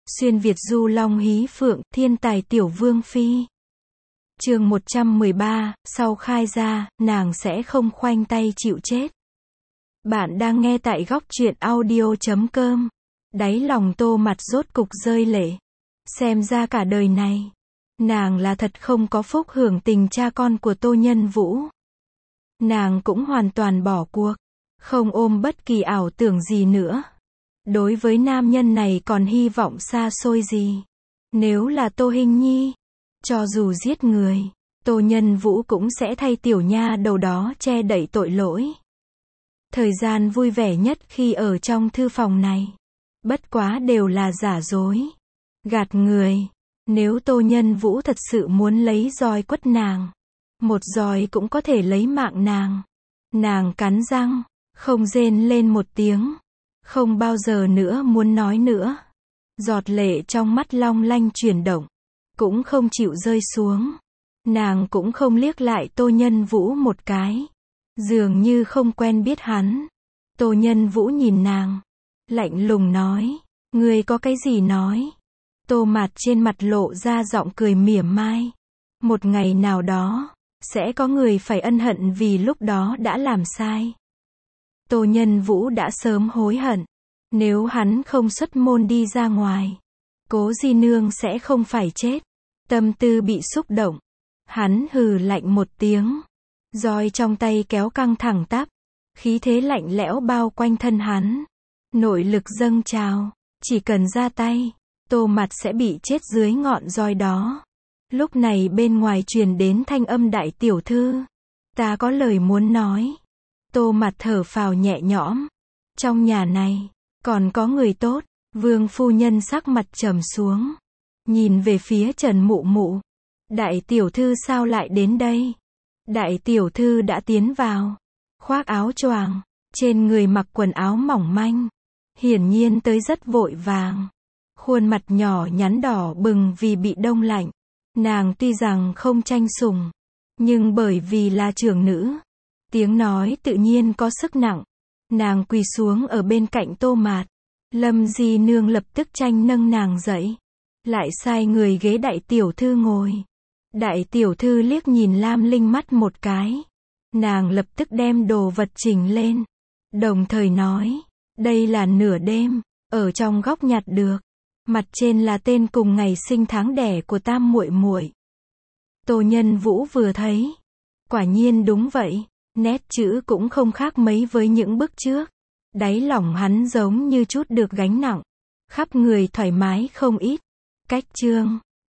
Xuyên Việt du long hí phượng, thiên tài tiểu vương phi. Chương 113, sau khai ra, nàng sẽ không khoanh tay chịu chết. Bạn đang nghe tại góc truyện audio.com. Đáy lòng Tô Mặt rốt cục rơi lệ. Xem ra cả đời này, nàng là thật không có phúc hưởng tình cha con của Tô Nhân Vũ. Nàng cũng hoàn toàn bỏ cuộc, không ôm bất kỳ ảo tưởng gì nữa. Đối với nam nhân này còn hy vọng xa xôi gì? Nếu là Tô Hinh Nhi, cho dù giết người, Tô Nhân Vũ cũng sẽ thay tiểu nha đầu đó che đậy tội lỗi. Thời gian vui vẻ nhất khi ở trong thư phòng này, bất quá đều là giả dối, gạt người. Nếu Tô Nhân Vũ thật sự muốn lấy roi quất nàng, một roi cũng có thể lấy mạng nàng. Nàng cắn răng, không rên lên một tiếng, không bao giờ nữa muốn nói nữa. Giọt lệ trong mắt long lanh chuyển động, cũng không chịu rơi xuống. Nàng cũng không liếc lại Tô Nhân Vũ một cái, dường như không quen biết hắn. Tô Nhân Vũ nhìn nàng, lạnh lùng nói, ngươi có cái gì nói? Tô Mạt trên mặt lộ ra giọng cười mỉa mai. Một ngày nào đó, sẽ có người phải ân hận vì lúc đó đã làm sai. Tô Nhân Vũ đã sớm hối hận. Nếu hắn không xuất môn đi ra ngoài, Cố Di Nương sẽ không phải chết. Tâm tư bị xúc động, hắn hừ lạnh một tiếng, roi trong tay kéo căng thẳng tắp, khí thế lạnh lẽo bao quanh thân hắn. Nội lực dâng trào, chỉ cần ra tay, Tô Mặt sẽ bị chết dưới ngọn roi đó. Lúc này bên ngoài truyền đến thanh âm đại tiểu thư, ta có lời muốn nói. Tô Mặt thở phào nhẹ nhõm, trong nhà này còn có người tốt. Vương phu nhân sắc mặt trầm xuống, nhìn về phía Trần Mụ Mụ. Đại tiểu thư sao lại đến đây? Đại tiểu thư đã tiến vào, khoác áo choàng, trên người mặc quần áo mỏng manh, hiển nhiên tới rất vội vàng. Khuôn mặt nhỏ nhắn đỏ bừng vì bị đông lạnh. Nàng tuy rằng không tranh sủng, nhưng bởi vì là trưởng nữ, tiếng nói tự nhiên có sức nặng. Nàng quỳ xuống ở bên cạnh Tô Mạt. Lâm Di Nương lập tức tranh nâng nàng dậy, lại sai người ghế đại tiểu thư ngồi. Đại tiểu thư liếc nhìn Lam Linh mắt một cái, nàng lập tức đem đồ vật chỉnh lên, đồng thời nói, đây là nửa đêm, ở trong góc nhặt được, mặt trên là tên cùng ngày sinh tháng đẻ của tam muội muội. Tô Nhân Vũ vừa thấy, quả nhiên đúng vậy, nét chữ cũng không khác mấy với những bức trước. Đáy lòng hắn giống như chút được gánh nặng, khắp người thoải mái không ít. Cách chương